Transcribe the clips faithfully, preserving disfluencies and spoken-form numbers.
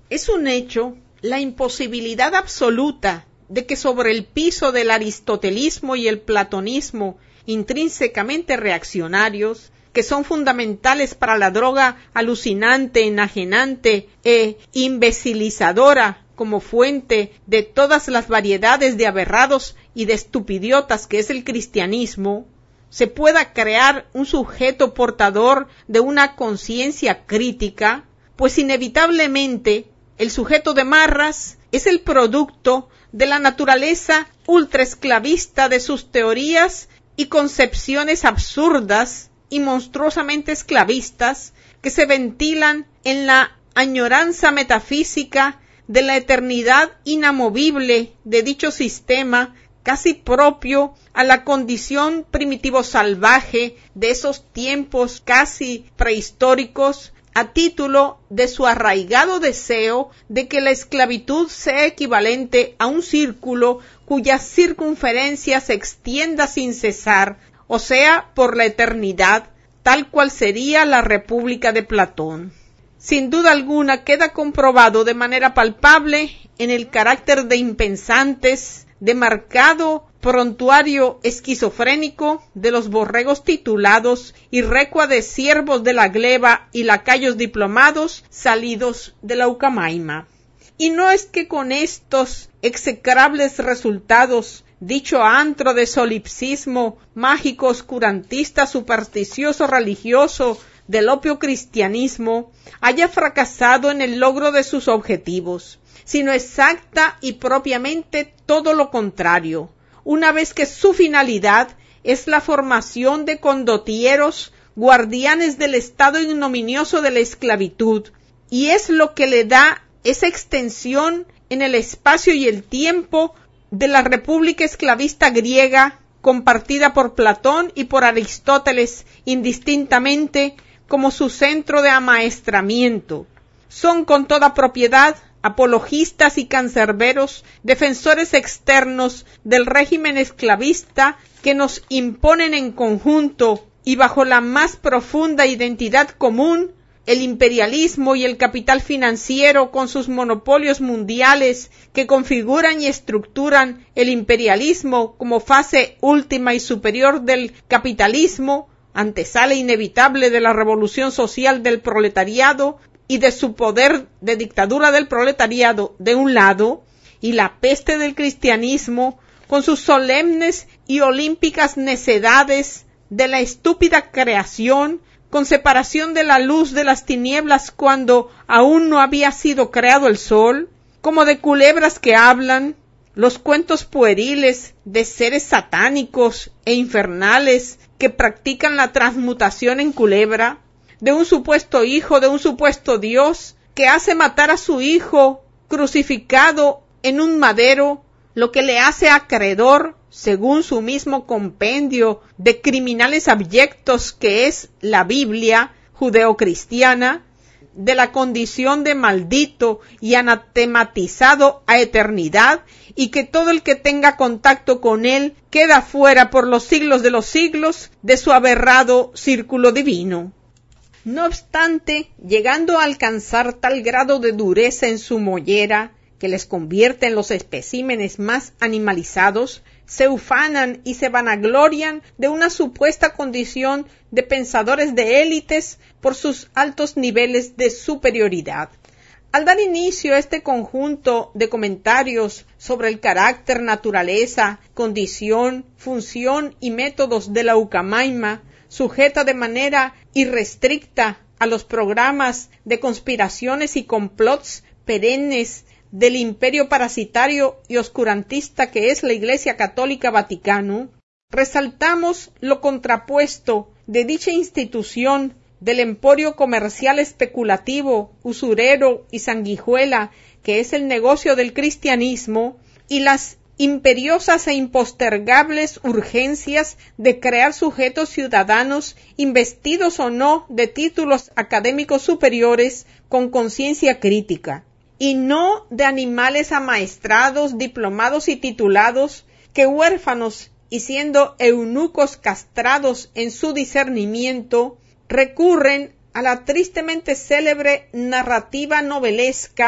Es un hecho la imposibilidad absoluta de que sobre el piso del aristotelismo y el platonismo, intrínsecamente reaccionarios, que son fundamentales para la droga alucinante, enajenante e imbecilizadora como fuente de todas las variedades de aberrados y de estupidiotas que es el cristianismo, se pueda crear un sujeto portador de una conciencia crítica, pues inevitablemente el sujeto de Marras es el producto de la naturaleza ultraesclavista de sus teorías y concepciones absurdas y monstruosamente esclavistas que se ventilan en la añoranza metafísica de la eternidad inamovible de dicho sistema, casi propio a la condición primitivo salvaje de esos tiempos casi prehistóricos, a título de su arraigado deseo de que la esclavitud sea equivalente a un círculo cuya circunferencia se extienda sin cesar, o sea, por la eternidad, tal cual sería la República de Platón. Sin duda alguna queda comprobado de manera palpable en el carácter de impensantes, de marcado prontuario esquizofrénico de los borregos titulados y recua de siervos de la gleba y lacayos diplomados salidos de la Ucamaima. Y no es que con estos execrables resultados dicho antro de solipsismo mágico oscurantista supersticioso religioso del opio cristianismo haya fracasado en el logro de sus objetivos, sino exacta y propiamente todo lo contrario, una vez que su finalidad es la formación de condotieros, guardianes del estado ignominioso de la esclavitud, y es lo que le da esa extensión en el espacio y el tiempo de la república esclavista griega, compartida por Platón y por Aristóteles indistintamente como su centro de amaestramiento. Son con toda propiedad apologistas y cancerberos, defensores externos del régimen esclavista que nos imponen en conjunto y bajo la más profunda identidad común el imperialismo y el capital financiero con sus monopolios mundiales que configuran y estructuran el imperialismo como fase última y superior del capitalismo, antesala inevitable de la revolución social del proletariado y de su poder de dictadura del proletariado de un lado, y la peste del cristianismo con sus solemnes y olímpicas necedades de la estúpida creación, con separación de la luz de las tinieblas cuando aún no había sido creado el sol, como de culebras que hablan, los cuentos pueriles de seres satánicos e infernales que practican la transmutación en culebra, de un supuesto hijo, de un supuesto Dios, que hace matar a su hijo crucificado en un madero, lo que le hace acreedor, según su mismo compendio de criminales abyectos que es la Biblia judeocristiana, de la condición de maldito y anatematizado a eternidad, y que todo el que tenga contacto con él queda fuera por los siglos de los siglos de su aberrado círculo divino. No obstante, llegando a alcanzar tal grado de dureza en su mollera, que les convierte en los especímenes más animalizados, se ufanan y se vanaglorian de una supuesta condición de pensadores de élites por sus altos niveles de superioridad. Al dar inicio a este conjunto de comentarios sobre el carácter, naturaleza, condición, función y métodos de la Ucamaima, sujeta de manera irrestricta a los programas de conspiraciones y complots perennes del imperio parasitario y oscurantista que es la Iglesia Católica Vaticano, resaltamos lo contrapuesto de dicha institución del emporio comercial especulativo, usurero y sanguijuela que es el negocio del cristianismo, y las imperiosas e impostergables urgencias de crear sujetos ciudadanos investidos o no de títulos académicos superiores con conciencia crítica, y no de animales amaestrados, diplomados y titulados que huérfanos y siendo eunucos castrados en su discernimiento, recurren a la tristemente célebre narrativa novelesca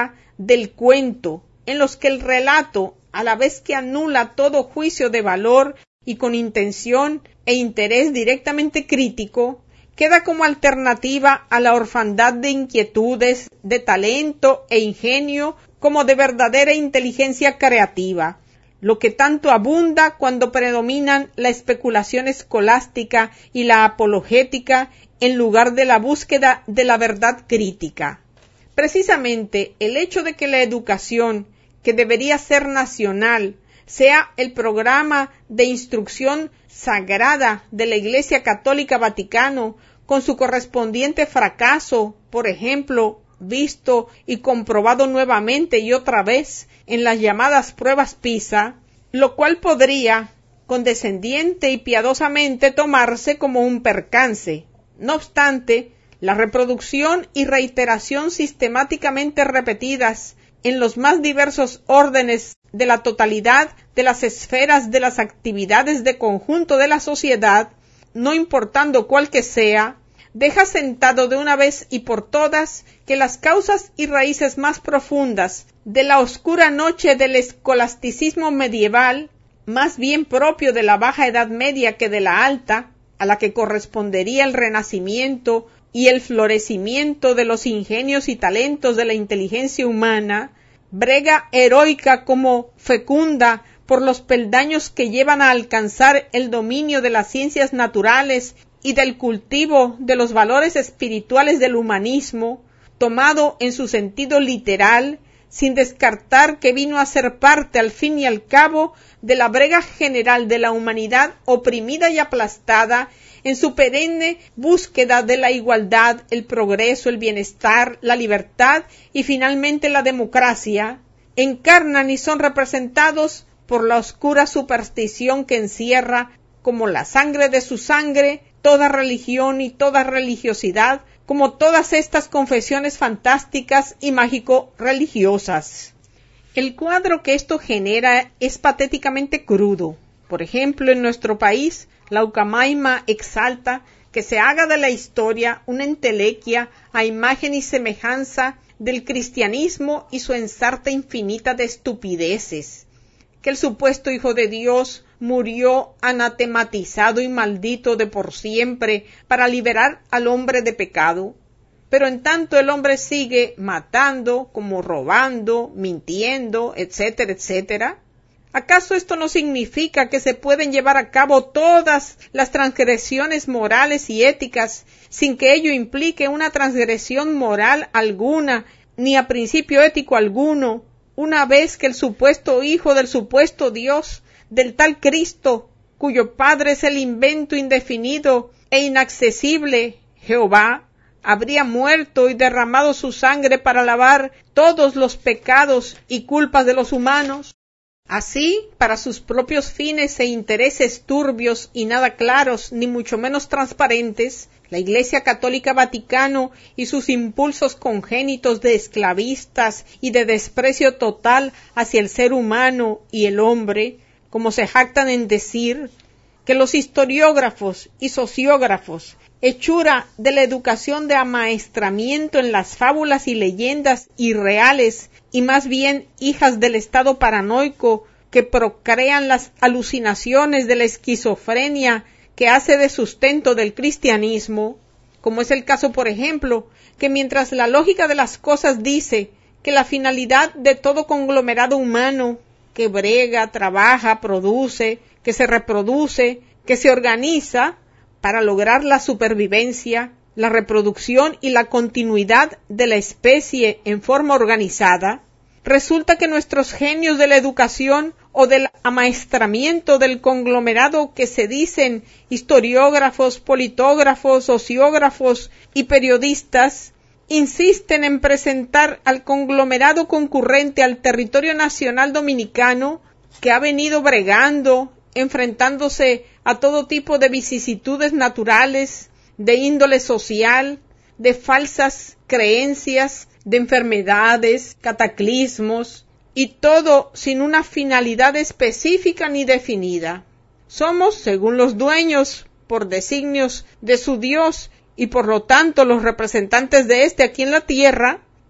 del cuento, en los que el relato, a la vez que anula todo juicio de valor y con intención e interés directamente crítico, queda como alternativa a la orfandad de inquietudes, de talento e ingenio, como de verdadera inteligencia creativa, lo que tanto abunda cuando predominan la especulación escolástica y la apologética en lugar de la búsqueda de la verdad crítica. Precisamente el hecho de que la educación, que debería ser nacional, sea el programa de instrucción sagrada de la Iglesia Católica Vaticano, con su correspondiente fracaso, por ejemplo, visto y comprobado nuevamente y otra vez en las llamadas pruebas PISA, lo cual podría, condescendiente y piadosamente, tomarse como un percance. No obstante, la reproducción y reiteración sistemáticamente repetidas en los más diversos órdenes de la totalidad de las esferas de las actividades de conjunto de la sociedad, no importando cuál que sea, deja sentado de una vez y por todas que las causas y raíces más profundas de la oscura noche del escolasticismo medieval, más bien propio de la baja Edad Media que de la alta, a la que correspondería el renacimiento y el florecimiento de los ingenios y talentos de la inteligencia humana, brega heroica como fecunda por los peldaños que llevan a alcanzar el dominio de las ciencias naturales y del cultivo de los valores espirituales del humanismo, tomado en su sentido literal, sin descartar que vino a ser parte al fin y al cabo de la brega general de la humanidad oprimida y aplastada en su perenne búsqueda de la igualdad, el progreso, el bienestar, la libertad y finalmente la democracia, encarnan y son representados por la oscura superstición que encierra, como la sangre de su sangre, toda religión y toda religiosidad, como todas estas confesiones fantásticas y mágico-religiosas. El cuadro que esto genera es patéticamente crudo. Por ejemplo, en nuestro país, la Ucamaima exalta que se haga de la historia una entelequia a imagen y semejanza del cristianismo y su ensarta infinita de estupideces, que el supuesto Hijo de Dios murió anatematizado y maldito de por siempre para liberar al hombre de pecado, pero en tanto el hombre sigue matando, como robando, mintiendo, etcétera, etcétera. ¿Acaso esto no significa que se pueden llevar a cabo todas las transgresiones morales y éticas sin que ello implique una transgresión moral alguna, ni a principio ético alguno, una vez que el supuesto Hijo del supuesto Dios, del tal Cristo, cuyo Padre es el invento indefinido e inaccesible, Jehová, habría muerto y derramado su sangre para lavar todos los pecados y culpas de los humanos? Así, para sus propios fines e intereses turbios y nada claros, ni mucho menos transparentes, la Iglesia Católica Vaticano y sus impulsos congénitos de esclavistas y de desprecio total hacia el ser humano y el hombre, como se jactan en decir, que los historiógrafos y sociógrafos, hechura de la educación de amaestramiento en las fábulas y leyendas irreales y más bien hijas del estado paranoico que procrean las alucinaciones de la esquizofrenia que hace de sustento del cristianismo, como es el caso, por ejemplo, que mientras la lógica de las cosas dice que la finalidad de todo conglomerado humano que brega, trabaja, produce, que se reproduce, que se organiza para lograr la supervivencia, la reproducción y la continuidad de la especie en forma organizada, resulta que nuestros genios de la educación o del amaestramiento del conglomerado que se dicen historiógrafos, politógrafos, sociógrafos y periodistas, insisten en presentar al conglomerado concurrente al territorio nacional dominicano que ha venido bregando, enfrentándose a todo tipo de vicisitudes naturales, de índole social, de falsas creencias, de enfermedades, cataclismos, y todo sin una finalidad específica ni definida. Somos, según los dueños, por designios de su Dios, y por lo tanto los representantes de éste aquí en la tierra,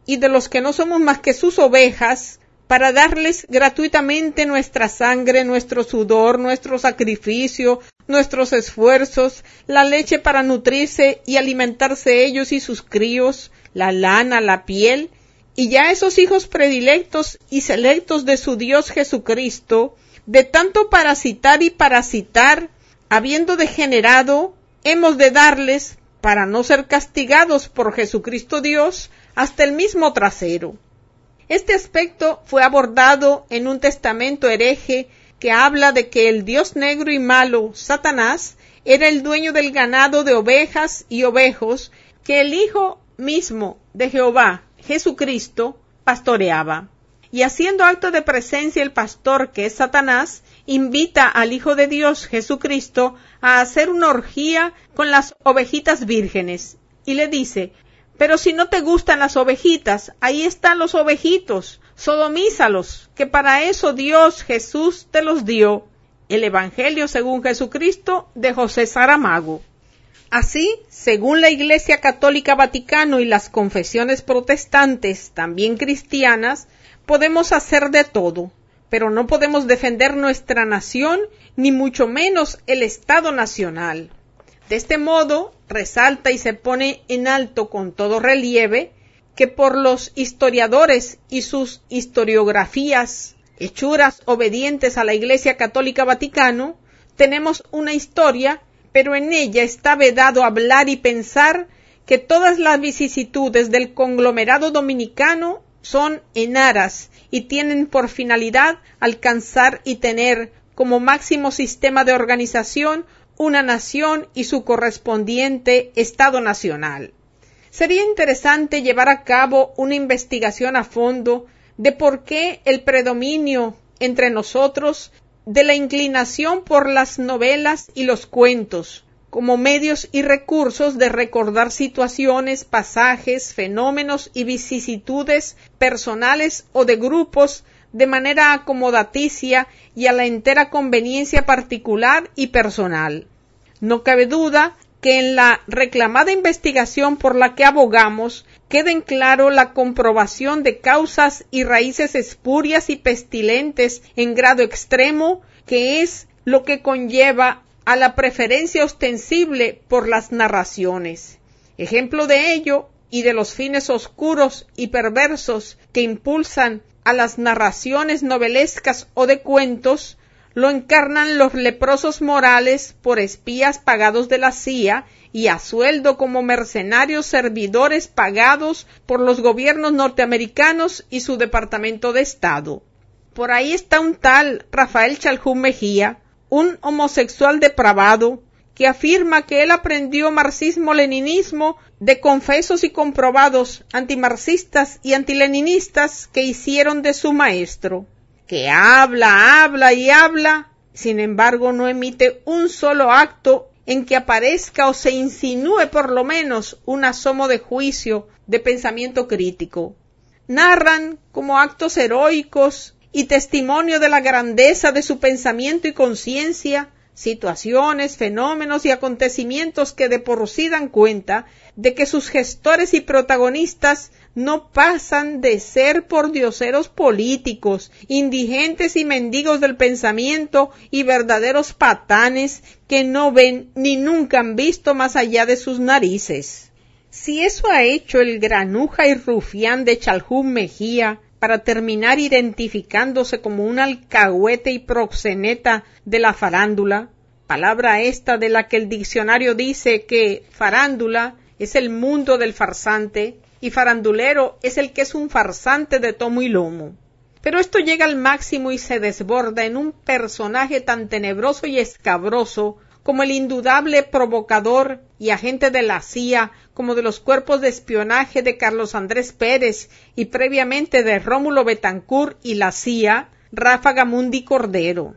y de los que no somos más que sus ovejas, para darles gratuitamente nuestra sangre, nuestro sudor, nuestro sacrificio, nuestros esfuerzos, la leche para nutrirse y alimentarse ellos y sus críos, la lana, la piel, y ya esos hijos predilectos y selectos de su Dios Jesucristo, de tanto parasitar y parasitar, habiendo degenerado, hemos de darles, para no ser castigados por Jesucristo Dios, hasta el mismo trasero. Este aspecto fue abordado en un testamento hereje que habla de que el Dios negro y malo, Satanás, era el dueño del ganado de ovejas y ovejos que el Hijo mismo de Jehová, Jesucristo, pastoreaba. Y haciendo acto de presencia el pastor, que es Satanás, invita al Hijo de Dios, Jesucristo, a hacer una orgía con las ovejitas vírgenes, y le dice: pero si no te gustan las ovejitas, ahí están los ovejitos, sodomízalos, que para eso Dios Jesús te los dio. El Evangelio según Jesucristo de José Saramago. Así, según la Iglesia Católica Vaticano y las confesiones protestantes, también cristianas, podemos hacer de todo, pero no podemos defender nuestra nación, ni mucho menos el Estado Nacional. De este modo, resalta y se pone en alto con todo relieve que por los historiadores y sus historiografías, hechuras obedientes a la Iglesia Católica Vaticano, tenemos una historia, pero en ella está vedado hablar y pensar que todas las vicisitudes del conglomerado dominicano son en aras y tienen por finalidad alcanzar y tener como máximo sistema de organización una nación y su correspondiente Estado Nacional. Sería interesante llevar a cabo una investigación a fondo de por qué el predominio entre nosotros de la inclinación por las novelas y los cuentos, como medios y recursos de recordar situaciones, pasajes, fenómenos y vicisitudes personales o de grupos de manera acomodaticia y a la entera conveniencia particular y personal. No cabe duda que en la reclamada investigación por la que abogamos quede en claro la comprobación de causas y raíces espurias y pestilentes en grado extremo, que es lo que conlleva a la preferencia ostensible por las narraciones. Ejemplo de ello y de los fines oscuros y perversos que impulsan a las narraciones novelescas o de cuentos, lo encarnan los leprosos morales por espías pagados de la C I A y a sueldo como mercenarios servidores pagados por los gobiernos norteamericanos y su Departamento de Estado. Por ahí está un tal Rafael Chalhún Mejía, un homosexual depravado, que afirma que él aprendió marxismo-leninismo de confesos y comprobados antimarxistas y antileninistas que hicieron de su maestro, que habla, habla y habla, sin embargo no emite un solo acto en que aparezca o se insinúe por lo menos un asomo de juicio, de pensamiento crítico. Narran como actos heroicos y testimonio de la grandeza de su pensamiento y conciencia, situaciones, fenómenos y acontecimientos que de por sí dan cuenta de que sus gestores y protagonistas no pasan de ser pordioseros políticos, indigentes y mendigos del pensamiento y verdaderos patanes que no ven ni nunca han visto más allá de sus narices. Si eso ha hecho el granuja y rufián de Chalhún Mejía para terminar identificándose como un alcahuete y proxeneta de la farándula, palabra esta de la que el diccionario dice que farándula es el mundo del farsante y farandulero es el que es un farsante de tomo y lomo. Pero esto llega al máximo y se desborda en un personaje tan tenebroso y escabroso como el indudable provocador y agente de la C I A, como de los cuerpos de espionaje de Carlos Andrés Pérez y previamente de Rómulo Betancourt y la C I A, Ráfaga Mundi Cordero.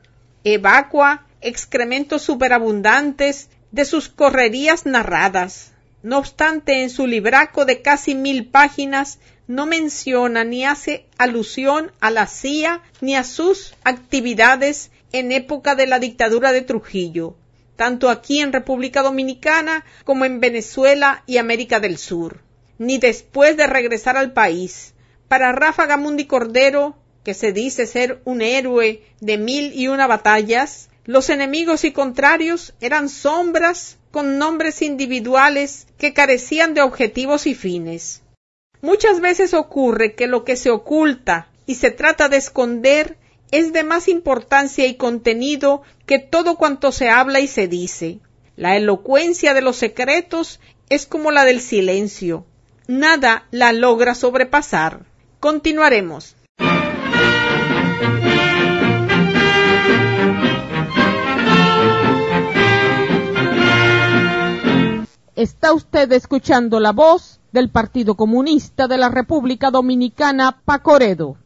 Evacua excrementos superabundantes de sus correrías narradas. No obstante, en su libraco de casi mil páginas no menciona ni hace alusión a la C I A ni a sus actividades en época de la dictadura de Trujillo, tanto aquí en República Dominicana como en Venezuela y América del Sur. ni después de regresar al país. Para Rafa Gamundi Cordero, que se dice ser un héroe de mil y una batallas, los enemigos y contrarios eran sombras con nombres individuales que carecían de objetivos y fines. Muchas veces ocurre que lo que se oculta y se trata de esconder es de más importancia y contenido que todo cuanto se habla y se dice. La elocuencia de los secretos es como la del silencio. Nada la logra sobrepasar. Continuaremos. Está usted escuchando la voz del Partido Comunista de la República Dominicana, Pacoredo.